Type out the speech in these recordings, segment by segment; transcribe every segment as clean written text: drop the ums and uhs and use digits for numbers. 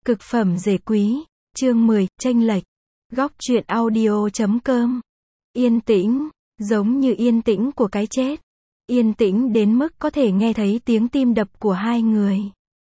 Cực phẩm rể quý, chương 10, chênh lệch. Góc truyện audio.com. Yên tĩnh, giống như yên tĩnh của cái chết. Yên tĩnh đến mức có thể nghe thấy tiếng tim đập của hai người.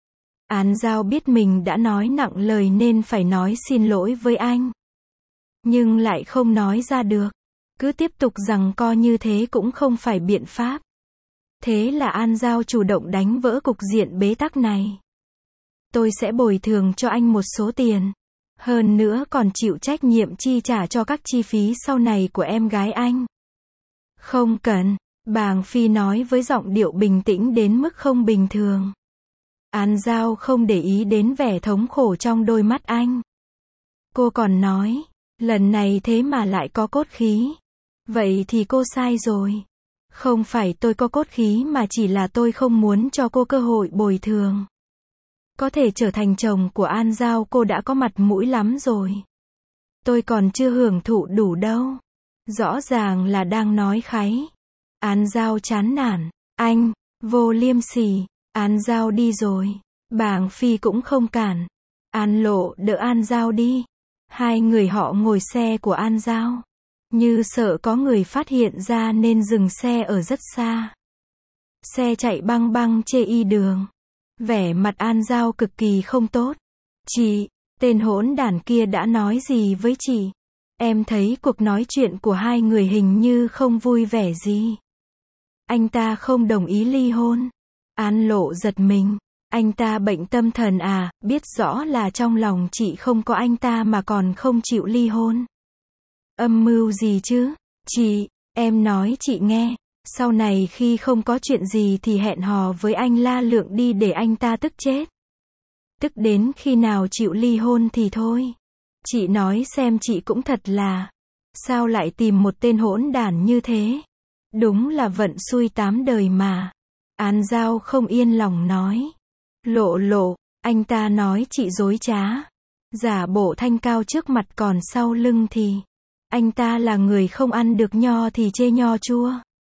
Án Giao biết mình đã nói nặng lời nên phải nói xin lỗi với anh. Nhưng lại không nói ra được. Cứ tiếp tục giằng co như thế cũng không phải biện pháp. Thế là An Giao chủ động đánh vỡ cục diện bế tắc này. Tôi sẽ bồi thường cho anh một số tiền. Hơn nữa còn chịu trách nhiệm chi trả cho các chi phí sau này của em gái anh. Không cần, Bàng Phi nói với giọng điệu bình tĩnh đến mức không bình thường. An Giao không để ý đến vẻ thống khổ trong đôi mắt anh. Cô còn nói, lần này thế mà lại có cốt khí. Vậy thì cô sai rồi. Không phải tôi có cốt khí mà chỉ là tôi không muốn cho cô cơ hội bồi thường. Có thể trở thành chồng của An Giao cô đã có mặt mũi lắm rồi. Tôi còn chưa hưởng thụ đủ đâu. Rõ ràng là đang nói kháy. An Giao chán nản. Anh, vô liêm sỉ. An Giao đi rồi. Bàng Phi cũng không cản. An Lộ đỡ An Giao đi. Hai người họ ngồi xe của An Giao. Như sợ có người phát hiện ra nên dừng xe ở rất xa. Xe chạy băng băng chê y đường. Vẻ mặt An Giao cực kỳ không tốt. Chị, tên hỗn đản kia đã nói gì với chị? Em thấy cuộc nói chuyện của hai người hình như không vui vẻ gì. Anh ta không đồng ý ly hôn. An Lộ giật mình. Anh ta bệnh tâm thần à, biết rõ là trong lòng chị không có anh ta mà còn không chịu ly hôn. Âm mưu gì chứ? Chị, em nói chị nghe. Sau này khi không có chuyện gì thì hẹn hò với anh La Lượng đi để anh ta tức chết. Tức đến khi nào chịu ly hôn thì thôi. Chị nói xem chị cũng thật là. Sao lại tìm một tên hỗn đản như thế? Đúng là vận xui tám đời mà. An Giao không yên lòng nói. Lộ, anh ta nói chị dối trá. Giả bộ thanh cao trước mặt còn sau lưng thì. Anh ta là người không ăn được nho thì chê nho chua.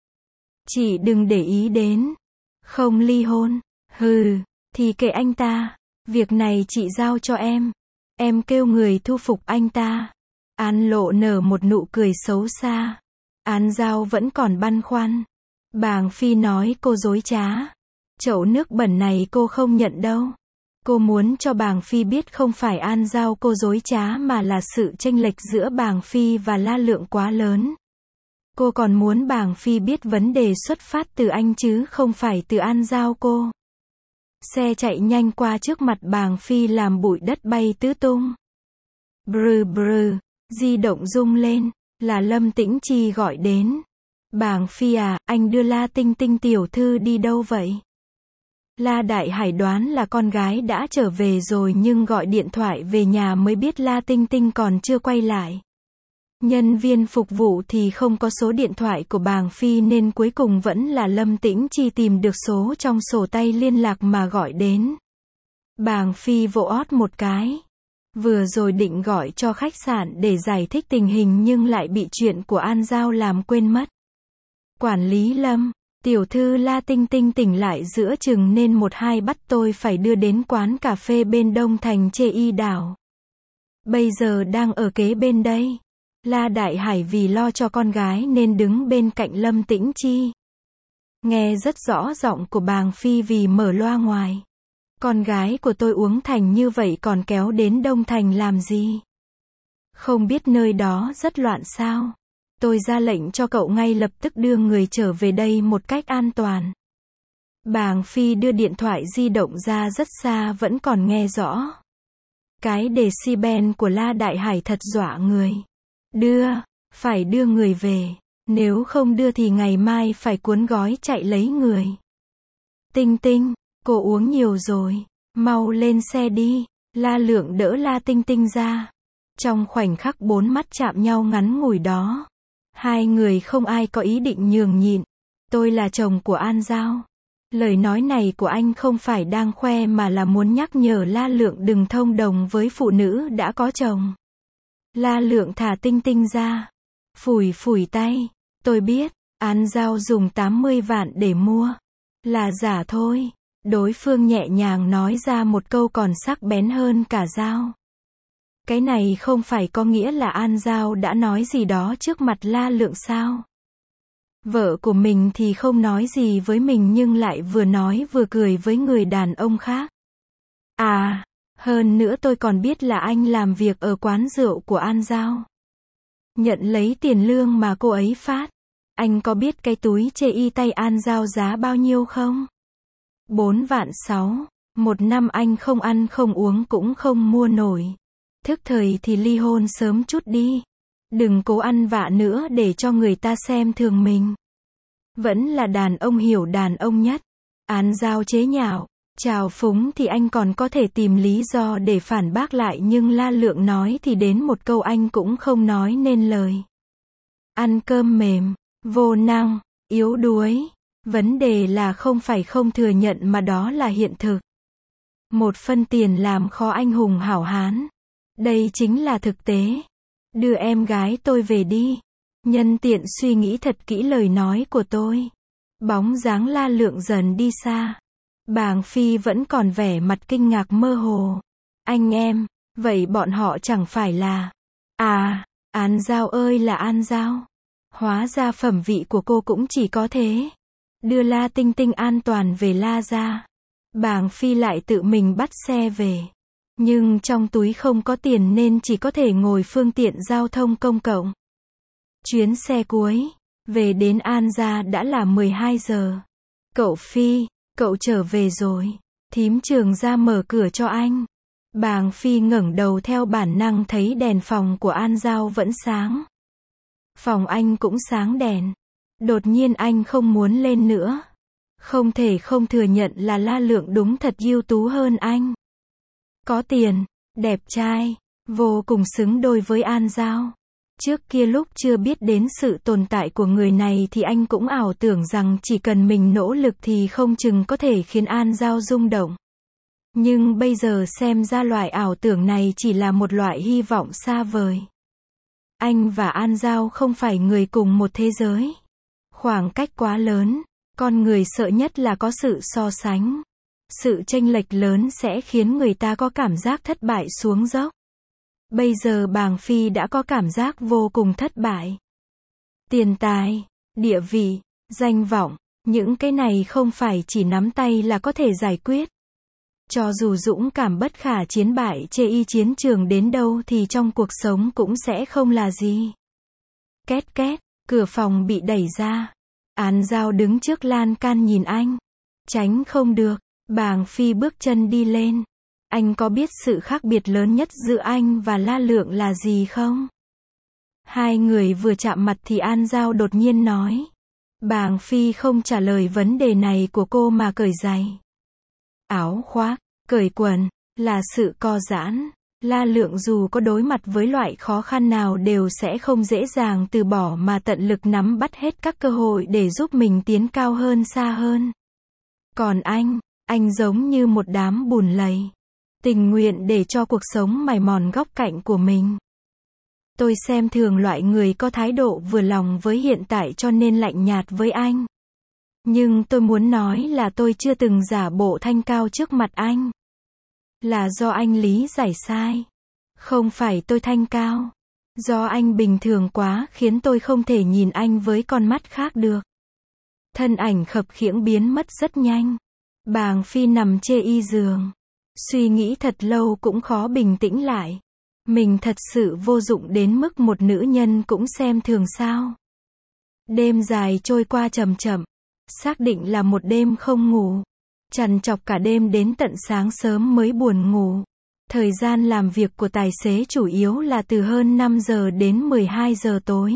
Chị đừng để ý đến. Không ly hôn. Hừ, thì kệ anh ta. Việc này chị giao cho em. Em kêu người thu phục anh ta. An Lộ nở một nụ cười xấu xa. An Giao vẫn còn băn khoăn. Bàng Phi nói cô dối trá. Chậu nước bẩn này cô không nhận đâu. Cô muốn cho Bàng Phi biết không phải An Giao cô dối trá mà là sự chênh lệch giữa Bàng Phi và La Lượng quá lớn. Cô còn muốn Bàng Phi biết vấn đề xuất phát từ anh chứ không phải từ An Giao cô. Xe chạy nhanh qua trước mặt Bàng Phi làm bụi đất bay tứ tung. Brr, di động rung lên, là Lâm Tĩnh Chi gọi đến. Bàng Phi à, anh đưa La Tinh Tinh tiểu thư đi đâu vậy? La Đại Hải đoán là con gái đã trở về rồi nhưng gọi điện thoại về nhà mới biết La Tinh Tinh còn chưa quay lại. Nhân viên phục vụ thì không có số điện thoại của Bàng Phi nên cuối cùng vẫn là Lâm Tĩnh Chi tìm được số trong sổ tay liên lạc mà gọi đến. Bàng Phi vỗ ót một cái. Vừa rồi định gọi cho khách sạn để giải thích tình hình nhưng lại bị chuyện của An Giao làm quên mất. Quản lý Lâm, tiểu thư La Tinh Tinh tỉnh lại giữa chừng nên một hai bắt tôi phải đưa đến quán cà phê bên Đông Thành Chê Y Đảo. Bây giờ đang ở kế bên đây. La Đại Hải vì lo cho con gái nên đứng bên cạnh Lâm Tĩnh Chi. Nghe rất rõ giọng của Bàng Phi vì mở loa ngoài. Con gái của tôi uống thành như vậy còn kéo đến Đông Thành làm gì? Không biết nơi đó rất loạn sao? Tôi ra lệnh cho cậu ngay lập tức đưa người trở về đây một cách an toàn. Bàng Phi đưa điện thoại di động ra rất xa vẫn còn nghe rõ. Cái decibel của La Đại Hải thật dọa người. Phải đưa người về. Nếu không đưa thì ngày mai phải cuốn gói chạy lấy người. Tinh Tinh, cô uống nhiều rồi. Mau lên xe đi. La Lượng đỡ La Tinh Tinh ra. Trong khoảnh khắc bốn mắt chạm nhau ngắn ngủi đó. Hai người không ai có ý định nhường nhịn. Tôi là chồng của An Giao. Lời nói này của anh không phải đang khoe mà là muốn nhắc nhở La Lượng đừng thông đồng với phụ nữ đã có chồng. La Lượng thả Tinh Tinh ra. Phủi tay. Tôi biết, An Giao dùng 80 vạn để mua. Là giả thôi. Đối phương nhẹ nhàng nói ra một câu còn sắc bén hơn cả dao. Cái này không phải có nghĩa là An Giao đã nói gì đó trước mặt La Lượng sao? Vợ của mình thì không nói gì với mình nhưng lại vừa nói vừa cười với người đàn ông khác. À, hơn nữa tôi còn biết là anh làm việc ở quán rượu của An Giao. Nhận lấy tiền lương mà cô ấy phát. Anh có biết cái túi chê y tay An Giao giá bao nhiêu không? 4,6 vạn. Một năm anh không ăn không uống cũng không mua nổi. Thức thời thì ly hôn sớm chút đi. Đừng cố ăn vạ nữa để cho người ta xem thường mình. Vẫn là đàn ông hiểu đàn ông nhất. An Giao chế nhạo, trào phúng thì anh còn có thể tìm lý do để phản bác lại nhưng La Lượng nói thì đến một câu anh cũng không nói nên lời. Ăn cơm mềm, vô năng, yếu đuối. Vấn đề là không phải không thừa nhận mà đó là hiện thực. Một phân tiền làm khó anh hùng hảo hán. Đây chính là thực tế. Đưa em gái tôi về đi. Nhân tiện suy nghĩ thật kỹ lời nói của tôi. Bóng dáng La Lượng dần đi xa. Bàng Phi vẫn còn vẻ mặt kinh ngạc mơ hồ. Anh em, vậy bọn họ chẳng phải là... À, An Giao ơi là An Giao. Hóa ra phẩm vị của cô cũng chỉ có thế. Đưa La Tinh Tinh an toàn về La gia. Bàng Phi lại tự mình bắt xe về. Nhưng trong túi không có tiền nên chỉ có thể ngồi phương tiện giao thông công cộng. Chuyến xe cuối, về đến An gia đã là 12 giờ. Cậu Phi, cậu trở về rồi. Thím Trường ra mở cửa cho anh. Bàng Phi ngẩng đầu theo bản năng thấy đèn phòng của An Giao vẫn sáng. Phòng anh cũng sáng đèn. Đột nhiên anh không muốn lên nữa. Không thể không thừa nhận là La Lượng đúng thật ưu tú hơn anh. Có tiền, đẹp trai, vô cùng xứng đôi với An Giao. Trước kia lúc chưa biết đến sự tồn tại của người này thì anh cũng ảo tưởng rằng chỉ cần mình nỗ lực thì không chừng có thể khiến An Giao rung động. Nhưng bây giờ xem ra loại ảo tưởng này chỉ là một loại hy vọng xa vời. Anh và An Giao không phải người cùng một thế giới. Khoảng cách quá lớn, con người sợ nhất là có sự so sánh. Sự chênh lệch lớn sẽ khiến người ta có cảm giác thất bại xuống dốc. Bây giờ Bàng Phi đã có cảm giác vô cùng thất bại. Tiền tài, địa vị, danh vọng, những cái này không phải chỉ nắm tay là có thể giải quyết. Cho dù dũng cảm bất khả chiến bại chê y chiến trường đến đâu thì trong cuộc sống cũng sẽ không là gì. Két két, cửa phòng bị đẩy ra. An Giao đứng trước lan can nhìn anh. Tránh không được, Bàng Phi bước chân đi lên. Anh có biết sự khác biệt lớn nhất giữa anh và La Lượng là gì không? Hai người vừa chạm mặt thì An Giao đột nhiên nói. Bàng Phi không trả lời vấn đề này của cô mà cởi giày. Áo khoác, cởi quần, là sự co giãn. La Lượng dù có đối mặt với loại khó khăn nào đều sẽ không dễ dàng từ bỏ mà tận lực nắm bắt hết các cơ hội để giúp mình tiến cao hơn xa hơn. Còn anh giống như một đám bùn lầy. Tình nguyện để cho cuộc sống mài mòn góc cạnh của mình. Tôi xem thường loại người có thái độ vừa lòng với hiện tại cho nên lạnh nhạt với anh. Nhưng tôi muốn nói là tôi chưa từng giả bộ thanh cao trước mặt anh. Là do anh lý giải sai. Không phải tôi thanh cao. Do anh bình thường quá khiến tôi không thể nhìn anh với con mắt khác được. Thân ảnh khập khiễng biến mất rất nhanh. Bàng Phi nằm chê y giường. Suy nghĩ thật lâu cũng khó bình tĩnh lại. Mình thật sự vô dụng đến mức một nữ nhân cũng xem thường sao. Đêm dài trôi qua chậm chậm. Xác định là một đêm không ngủ. Trằn trọc cả đêm đến tận sáng sớm mới buồn ngủ. Thời gian làm việc của tài xế chủ yếu là từ hơn 5 giờ đến 12 giờ tối.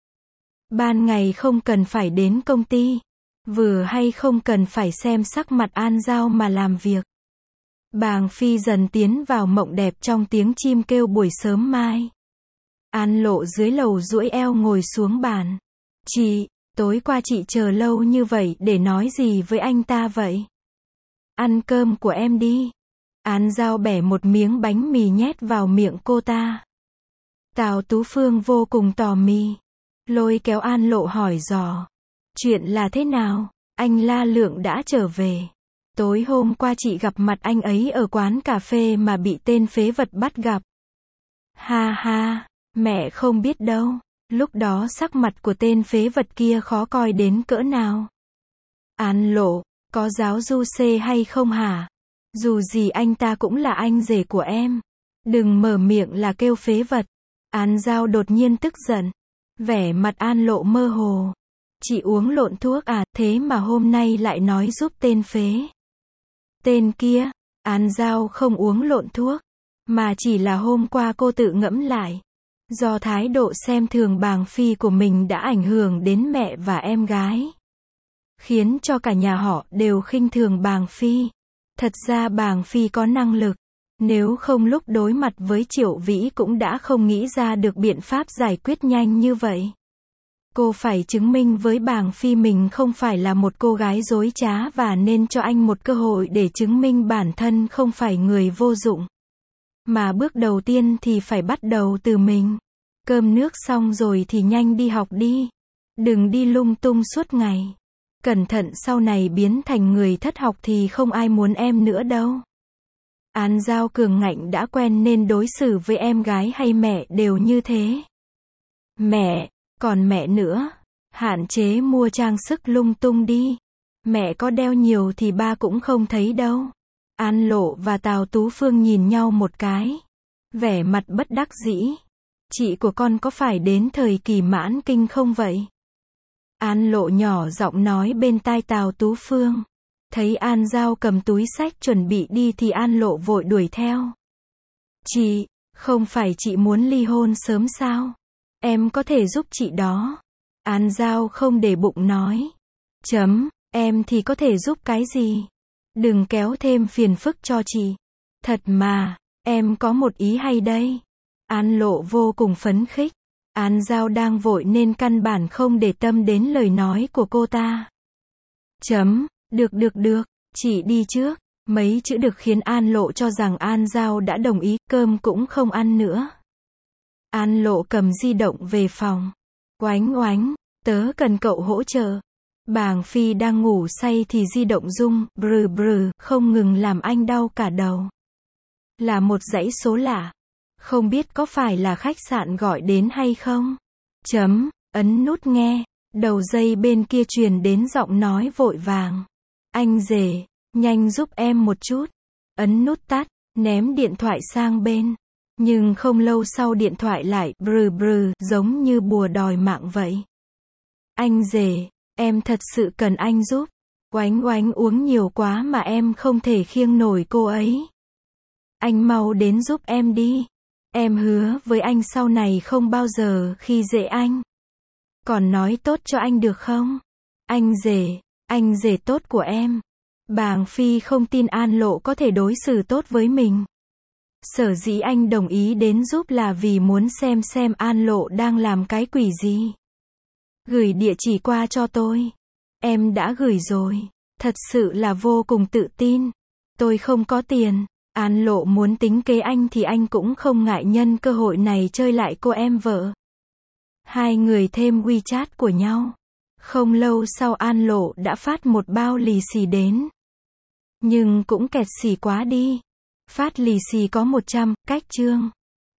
Ban ngày không cần phải đến công ty. Vừa hay không cần phải xem sắc mặt An Giao mà làm việc. Bàng Phi dần tiến vào mộng đẹp trong tiếng chim kêu buổi sớm mai. An Lộ dưới lầu duỗi eo ngồi xuống bàn. Chị, tối qua chị chờ lâu như vậy để nói gì với anh ta vậy? Ăn cơm của em đi. An Giao bẻ một miếng bánh mì nhét vào miệng cô ta. Tào Tú Phương vô cùng tò mì. Lôi kéo An Lộ hỏi dò. Chuyện là thế nào? Anh La Lượng đã trở về. Tối hôm qua chị gặp mặt anh ấy ở quán cà phê mà bị tên phế vật bắt gặp. Ha ha, mẹ không biết đâu. Lúc đó sắc mặt của tên phế vật kia khó coi đến cỡ nào. An Lộ, có giáo du xê hay không hả? Dù gì anh ta cũng là anh rể của em. Đừng mở miệng là kêu phế vật. An Giao đột nhiên tức giận. Vẻ mặt An Lộ mơ hồ. Chị uống lộn thuốc à, thế mà hôm nay lại nói giúp tên phế. Tên kia, An Giao không uống lộn thuốc. Mà chỉ là hôm qua cô tự ngẫm lại. Do thái độ xem thường Bàng Phi của mình đã ảnh hưởng đến mẹ và em gái. Khiến cho cả nhà họ đều khinh thường Bàng Phi. Thật ra Bàng Phi có năng lực. Nếu không lúc đối mặt với Triệu Vĩ cũng đã không nghĩ ra được biện pháp giải quyết nhanh như vậy. Cô phải chứng minh với Bàng Phi mình không phải là một cô gái dối trá và nên cho anh một cơ hội để chứng minh bản thân không phải người vô dụng. Mà bước đầu tiên thì phải bắt đầu từ mình. Cơm nước xong rồi thì nhanh đi học đi. Đừng đi lung tung suốt ngày. Cẩn thận sau này biến thành người thất học thì không ai muốn em nữa đâu. An Giao cường ngạnh đã quen nên đối xử với em gái hay mẹ đều như thế. Mẹ, còn mẹ nữa, hạn chế mua trang sức lung tung đi. Mẹ có đeo nhiều thì ba cũng không thấy đâu. An Lộ và Tào Tú Phương nhìn nhau một cái. Vẻ mặt bất đắc dĩ. Chị của con có phải đến thời kỳ mãn kinh không vậy? An Lộ nhỏ giọng nói bên tai Tào Tú Phương. Thấy An Giao cầm túi xách chuẩn bị đi thì An Lộ vội đuổi theo. Chị, không phải chị muốn ly hôn sớm sao? Em có thể giúp chị đó. An Giao không để bụng nói. Em thì có thể giúp cái gì? Đừng kéo thêm phiền phức cho chị. Thật mà, em có một ý hay đây. An Lộ vô cùng phấn khích. An Giao đang vội nên căn bản không để tâm đến lời nói của cô ta. Được, chị đi trước. Mấy chữ được khiến An Lộ cho rằng An Giao đã đồng ý, cơm cũng không ăn nữa. An Lộ cầm di động về phòng. Oánh, tớ cần cậu hỗ trợ. Bàng Phi đang ngủ say thì di động rung, brừ, không ngừng làm anh đau cả đầu. Là một dãy số lạ. Không biết có phải là khách sạn gọi đến hay không? Ấn nút nghe. Đầu dây bên kia truyền đến giọng nói vội vàng. Anh rể, nhanh giúp em một chút. Ấn nút tắt, ném điện thoại sang bên. Nhưng không lâu sau điện thoại lại brừ, giống như bùa đòi mạng vậy. Anh rể, em thật sự cần anh giúp. Oánh uống nhiều quá mà em không thể khiêng nổi cô ấy. Anh mau đến giúp em đi. Em hứa với anh sau này không bao giờ khi dễ anh. Còn nói tốt cho anh được không? Anh rể tốt của em. Bàng Phi không tin An Lộ có thể đối xử tốt với mình. Sở dĩ anh đồng ý đến giúp là vì muốn xem An Lộ đang làm cái quỷ gì. Gửi địa chỉ qua cho tôi. Em đã gửi rồi. Thật sự là vô cùng tự tin. Tôi không có tiền. An Lộ muốn tính kế anh thì anh cũng không ngại nhân cơ hội này chơi lại cô em vợ. Hai người thêm WeChat của nhau. Không lâu sau An Lộ đã phát một bao lì xì đến. Nhưng cũng kẹt xì quá đi. Phát lì xì có 100, cách chương.